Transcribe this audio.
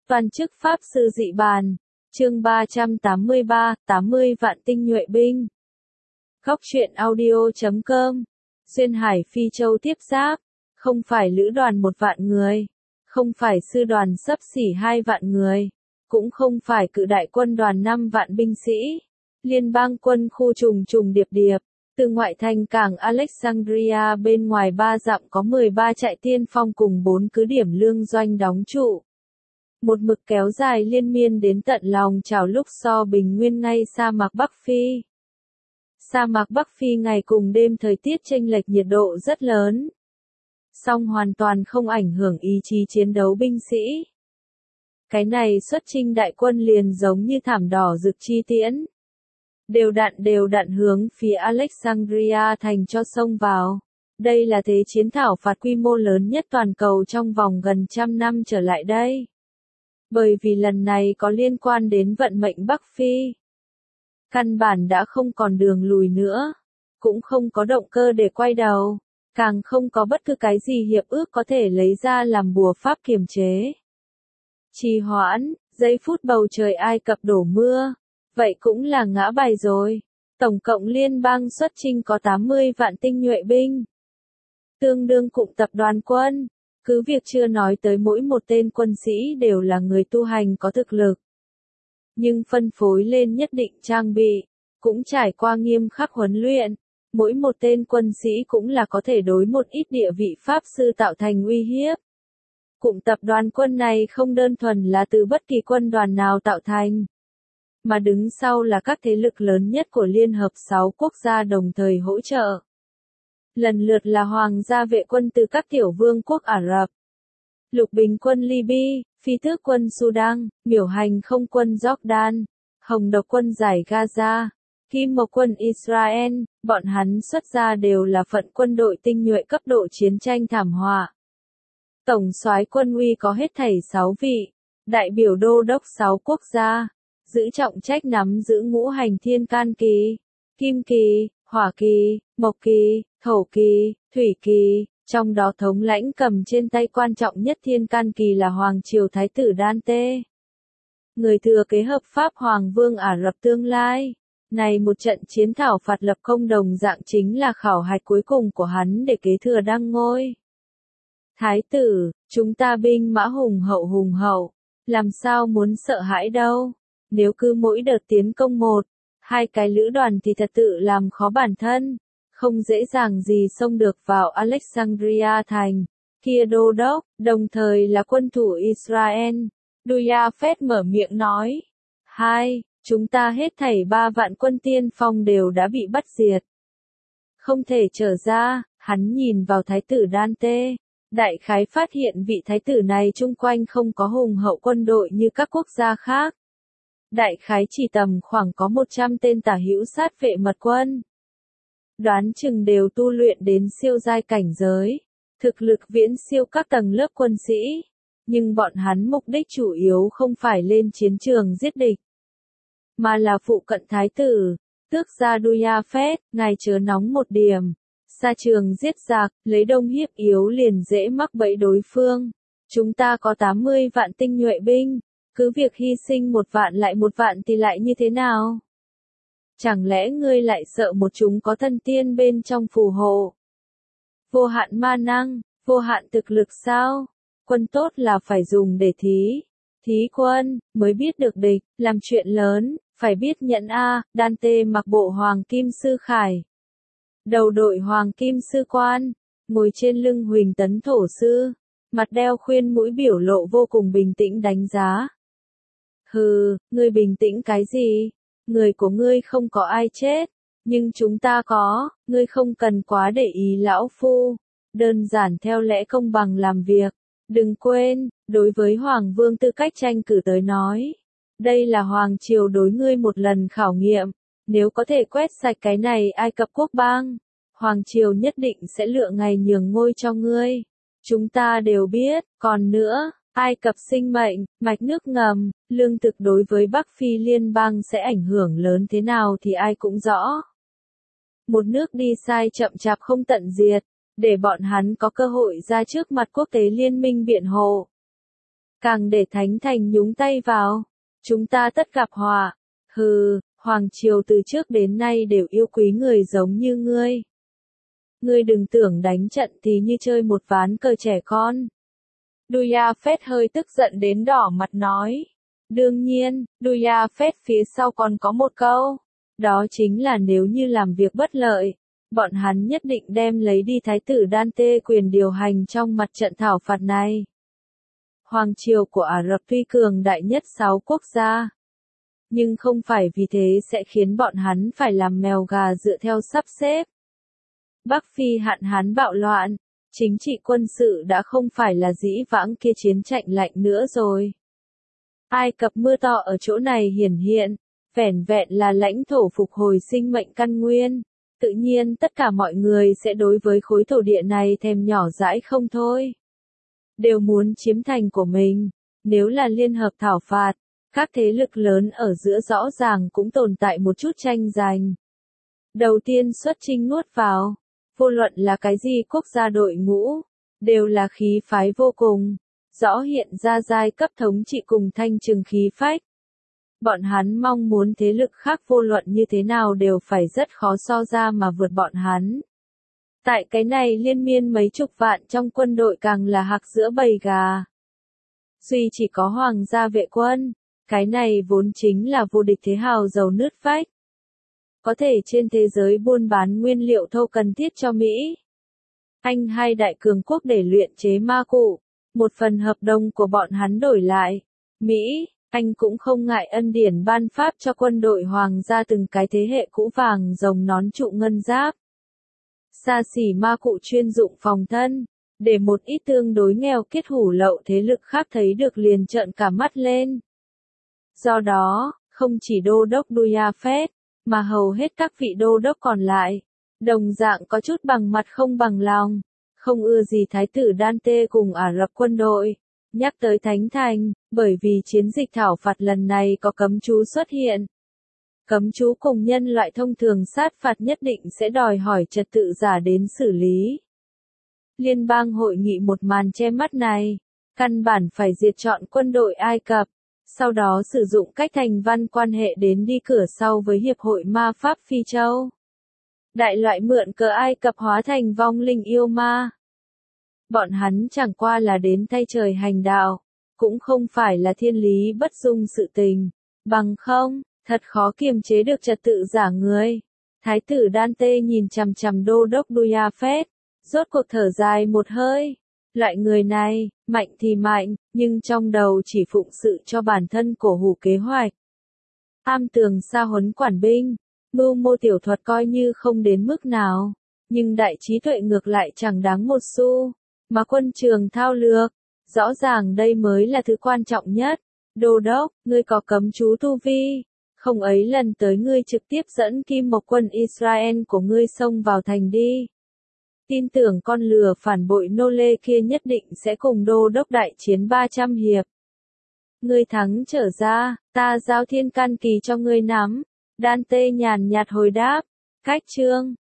Toàn chức Pháp sư dị bàn. Chương 383, 80 vạn tinh nhuệ binh. Góc truyện audio.com. Duyên Hải Phi Châu tiếp giáp. Không phải lữ đoàn 1 vạn người. Không phải sư đoàn xấp xỉ 2 vạn người. Cũng không phải cự đại quân đoàn 5 vạn binh sĩ. Liên bang quân khu trùng trùng điệp điệp. Từ ngoại thành cảng Alexandria bên ngoài 3 dặm có 13 trại tiên phong cùng 4 cứ điểm lương doanh đóng trụ. Một mực kéo dài liên miên đến tận lòng chảo lúc so bình nguyên ngay sa mạc Bắc Phi. Sa mạc Bắc Phi ngày cùng đêm thời tiết chênh lệch nhiệt độ rất lớn. Song hoàn toàn không ảnh hưởng ý chí chiến đấu binh sĩ. Cái này xuất chinh đại quân liền giống như thảm đỏ rực chi tiễn. Đều đặn hướng phía Alexandria thành cho xông vào. Đây là thế chiến thảo phạt quy mô lớn nhất toàn cầu trong vòng gần trăm năm trở lại đây. Bởi vì lần này có liên quan đến vận mệnh Bắc Phi. Căn bản đã không còn đường lùi nữa. Cũng không có động cơ để quay đầu. Càng không có bất cứ cái gì hiệp ước có thể lấy ra làm bùa pháp kiềm chế. Trì hoãn, giây phút bầu trời Ai Cập đổ mưa. Vậy cũng là ngã bài rồi. Tổng cộng liên bang xuất chinh có 80 vạn tinh nhuệ binh. Tương đương cụm tập đoàn quân. Cứ việc chưa nói tới mỗi một tên quân sĩ đều là người tu hành có thực lực. Nhưng phân phối lên nhất định trang bị. Cũng trải qua nghiêm khắc huấn luyện. Mỗi một tên quân sĩ cũng là có thể đối một ít địa vị pháp sư tạo thành uy hiếp. Cụm tập đoàn quân này không đơn thuần là từ bất kỳ quân đoàn nào tạo thành. Mà đứng sau là các thế lực lớn nhất của Liên Hợp 6 quốc gia đồng thời hỗ trợ. Lần lượt là Hoàng gia vệ quân từ các tiểu vương quốc Ả Rập, Lục bình quân Libya, Phi tước quân Sudan, Miểu hành không quân Jordan, Hồng độc quân giải Gaza, Kim mộc quân Israel, bọn hắn xuất ra đều là phận quân đội tinh nhuệ cấp độ chiến tranh thảm họa. Tổng soái quân uy có hết thảy 6 vị, đại biểu đô đốc 6 quốc gia. Giữ trọng trách nắm giữ ngũ hành thiên can kỳ, kim kỳ, hỏa kỳ, mộc kỳ, thổ kỳ, thủy kỳ, trong đó thống lãnh cầm trên tay quan trọng nhất thiên can kỳ là Hoàng triều Thái tử Dante. Người thừa kế hợp pháp Hoàng vương Ả Rập tương lai. Này một trận chiến thảo phạt lập công đồng dạng chính là khảo hạch cuối cùng của hắn để kế thừa đăng ngôi. Thái tử, chúng ta binh mã hùng hậu, làm sao muốn sợ hãi đâu. Nếu cứ mỗi đợt tiến công 1-2 cái lữ đoàn thì thật tự làm khó bản thân, không dễ dàng gì xông được vào Alexandria thành. Kia đô đốc, đồng thời là quân thủ Israel, Duyafet mở miệng nói. Chúng ta hết thảy 3 vạn quân tiên phong đều đã bị bắt diệt. Không thể trở ra, hắn nhìn vào thái tử Dante. Đại khái phát hiện vị thái tử này chung quanh không có hùng hậu quân đội như các quốc gia khác. Đại khái chỉ tầm khoảng có 100 tên tả hữu sát vệ mật quân. Đoán chừng đều tu luyện đến siêu giai cảnh giới. Thực lực viễn siêu các tầng lớp quân sĩ. Nhưng bọn hắn mục đích chủ yếu không phải lên chiến trường giết địch. Mà là phụ cận thái tử. Tước gia Duyafet, ngài chớ nóng một điểm. Xa trường giết giặc, lấy đông hiếp yếu liền dễ mắc bẫy đối phương. Chúng ta có 80 vạn tinh nhuệ binh. Cứ việc hy sinh 1 vạn lại 1 vạn thì lại như thế nào? Chẳng lẽ ngươi lại sợ một chúng có thần tiên bên trong phù hộ? Vô hạn ma năng, vô hạn thực lực sao? Quân tốt là phải dùng để thí quân, mới biết được địch, làm chuyện lớn, phải biết nhận a. Dante mặc bộ hoàng kim sư khải. Đầu đội hoàng kim sư quan, ngồi trên lưng Huỳnh Tấn thổ sư, mặt đeo khuyên mũi biểu lộ vô cùng bình tĩnh đánh giá. Hừ, ngươi bình tĩnh cái gì? Người của ngươi không có ai chết, nhưng chúng ta có, ngươi không cần quá để ý lão phu. Đơn giản theo lẽ công bằng làm việc. Đừng quên, đối với Hoàng vương tư cách tranh cử tới nói. Đây là Hoàng triều đối ngươi một lần khảo nghiệm. Nếu có thể quét sạch cái này Ai Cập quốc bang, Hoàng triều nhất định sẽ lựa ngày nhường ngôi cho ngươi. Chúng ta đều biết, còn nữa. Ai Cập sinh mệnh, mạch nước ngầm, lương thực đối với Bắc Phi liên bang sẽ ảnh hưởng lớn thế nào thì ai cũng rõ. Một nước đi sai chậm chạp không tận diệt, để bọn hắn có cơ hội ra trước mặt quốc tế liên minh biện hộ. càng để thánh thành nhúng tay vào. Chúng ta tất gặp họa. Hừ, Hoàng triều từ trước đến nay đều yêu quý người giống như ngươi. Ngươi đừng tưởng đánh trận thì như chơi một ván cờ trẻ con. Duya Phết hơi tức giận đến đỏ mặt nói. Đương nhiên, Duya Phết phía sau còn có một câu. Đó chính là nếu như làm việc bất lợi, bọn hắn nhất định đem lấy đi thái tử Dante quyền điều hành trong mặt trận thảo phạt này. Hoàng triều của Ả Rập tuy cường đại nhất 6 quốc gia, nhưng không phải vì thế sẽ khiến bọn hắn phải làm mèo gà dựa theo sắp xếp. Bắc Phi hạn hán bạo loạn, chính trị quân sự đã không phải là dĩ vãng kia chiến tranh lạnh nữa rồi. Ai Cập mưa to ở chỗ này hiển hiện, vẻn vẹn là lãnh thổ phục hồi sinh mệnh căn nguyên, tự nhiên tất cả mọi người sẽ đối với khối thổ địa này thèm nhỏ dãi không thôi. Đều muốn chiếm thành của mình, nếu là liên hợp thảo phạt, các thế lực lớn ở giữa rõ ràng cũng tồn tại một chút tranh giành. Đầu tiên xuất chinh nuốt vào, vô luận là cái gì quốc gia đội ngũ, đều là khí phái vô cùng, rõ hiện ra giai cấp thống trị cùng thanh trừng khí phách. Bọn hắn mong muốn thế lực khác vô luận như thế nào đều phải rất khó so ra mà vượt bọn hắn. Tại cái này liên miên mấy chục vạn trong quân đội càng là hạc giữa bầy gà. Duy chỉ có hoàng gia vệ quân, cái này vốn chính là vô địch thế hào giàu nứt vách. Có thể trên thế giới buôn bán nguyên liệu thô cần thiết cho Mỹ. Anh hai đại cường quốc để luyện chế ma cụ, một phần hợp đồng của bọn hắn đổi lại. Mỹ, Anh cũng không ngại ân điển ban pháp cho quân đội hoàng gia từng cái thế hệ cũ vàng rồng nón trụ ngân giáp. Xa xỉ ma cụ chuyên dụng phòng thân, để một ít tương đối nghèo kết hủ lậu thế lực khác thấy được liền trợn cả mắt lên. Do đó, không chỉ đô đốc Duya Phết, mà hầu hết các vị đô đốc còn lại, đồng dạng có chút bằng mặt không bằng lòng, không ưa gì thái tử Dante cùng Ả Rập quân đội. Nhắc tới Thánh Thành, bởi vì chiến dịch thảo phạt lần này có cấm chú xuất hiện. Cấm chú cùng nhân loại thông thường sát phạt nhất định sẽ đòi hỏi trật tự giả đến xử lý. Liên bang hội nghị một màn che mắt này, căn bản phải diệt trọn quân đội Ai Cập, sau đó sử dụng cách thành văn quan hệ đến đi cửa sau với Hiệp hội Ma Pháp Phi Châu. Đại loại mượn cờ Ai Cập hóa thành vong linh yêu ma. Bọn hắn chẳng qua là đến thay trời hành đạo, cũng không phải là thiên lý bất dung sự tình, bằng không, thật khó kiềm chế được trật tự giả người. Thái tử Dante nhìn chằm chằm đô đốc Duya Phết, rốt cuộc thở dài một hơi. Loại người này, mạnh thì mạnh, nhưng trong đầu chỉ phụng sự cho bản thân cổ hủ kế hoạch. Am tường sa huấn quản binh, mưu mô tiểu thuật coi như không đến mức nào, nhưng đại trí tuệ ngược lại chẳng đáng một xu. Mà quân trường thao lược, rõ ràng đây mới là thứ quan trọng nhất. Đô đốc, ngươi có cấm chú tu vi, không ấy lần tới ngươi trực tiếp dẫn Kim Mộc quân Israel của ngươi xông vào thành đi. Tin tưởng con lừa phản bội nô lê kia nhất định sẽ cùng đô đốc đại chiến 300 hiệp. Ngươi thắng trở ra, ta giao thiên can kỳ cho ngươi nắm. Dante nhàn nhạt hồi đáp. Cách chương